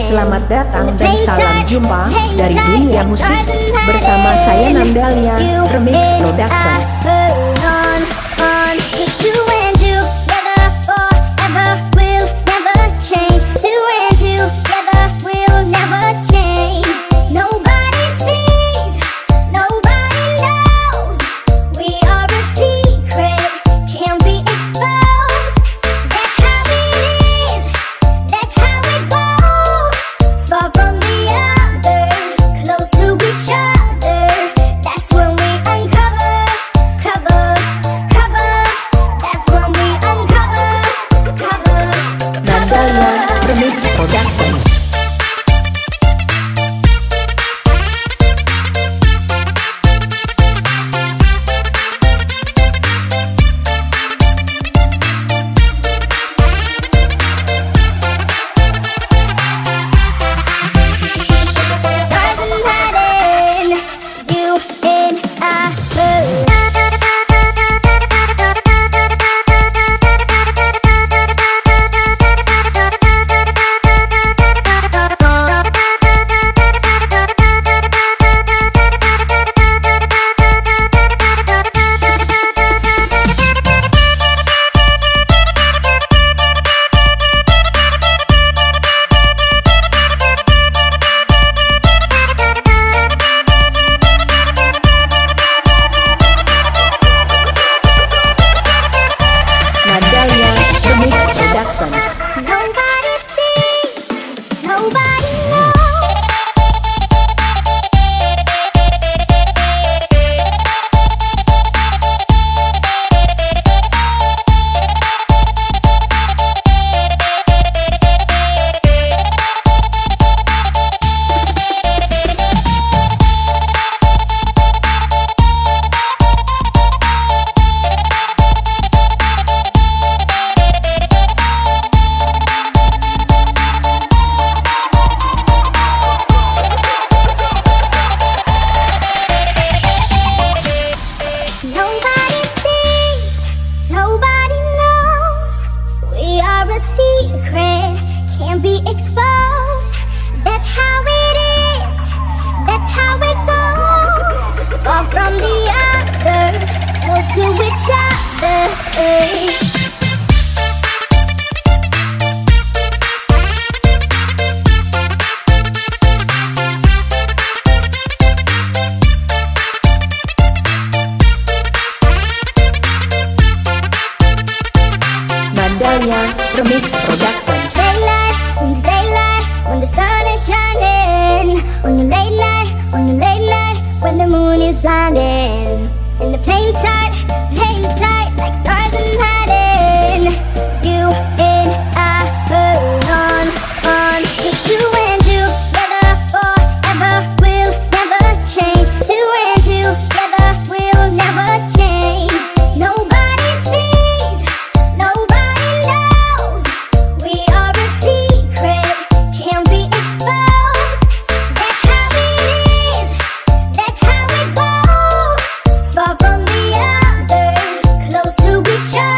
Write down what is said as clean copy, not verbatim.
Selamat datang dan salam jumpa dari dunia musik bersama saya Nandalnya Remix Production. Remix Productions. Nobody sees, nobody knows. Secret can't be exposed. That's how it is. That's how it goes. Far from the others, close to each other. Remix Productions. Daylight, when the sun is shining. On the late night, when the moon is blinding. In the plain sight, like stars in hiding. You and I burn on. Two and two, together forever. We'll never change. Two and two, together we'll never change. Nobody sees, nobody knows. We are a secret, can't be exposed. That's how it is, that's how it goes. Far from the others, close to each other.